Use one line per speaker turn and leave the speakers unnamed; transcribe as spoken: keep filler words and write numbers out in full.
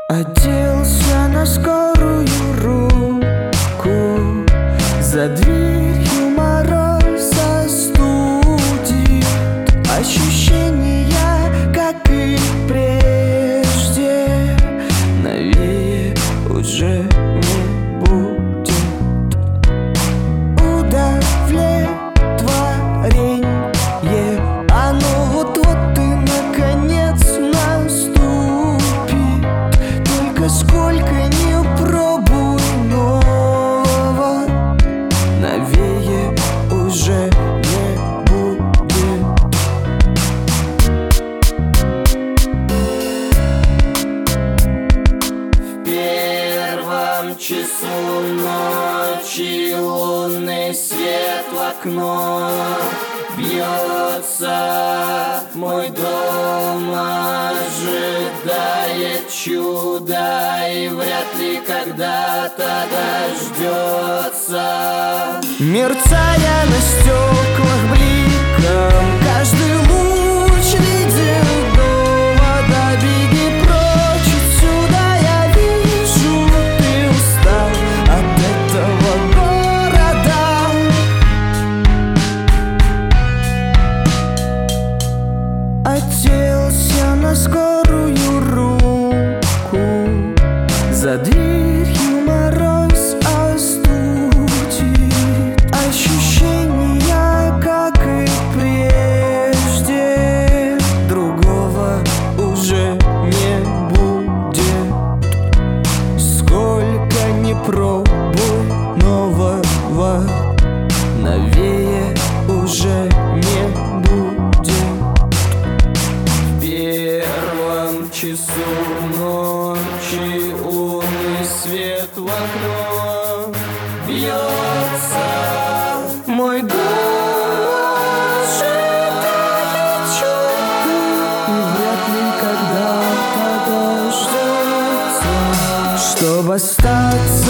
Оделся на скорую руку, за дверью мороз остудит. Ощущения, как и прежде, новее уже не будет. Удовлетворение, оно вот-вот и наконец наступит. Только сколько не пробуй нового, новее уже не будет. В первом часу ночи лунный свет в окно бьется. Мой дом ожидает чуда и вряд ли когда-то дождется. Мерцая на стеклах бликом, каждый луч видел довода. Беги прочь отсюда, я вижу, ты устал от этого города. Оделся на скорую руку, за дверью мороз остудит. Ощущения, как и прежде, другого уже не будет. Сколько ни пробуй нового, новее уже не будет. В первом часу ночи лунный свет в окно бьется. Мой дом ожидает чуда и вряд ли когда-то дождется. Чтоб остаться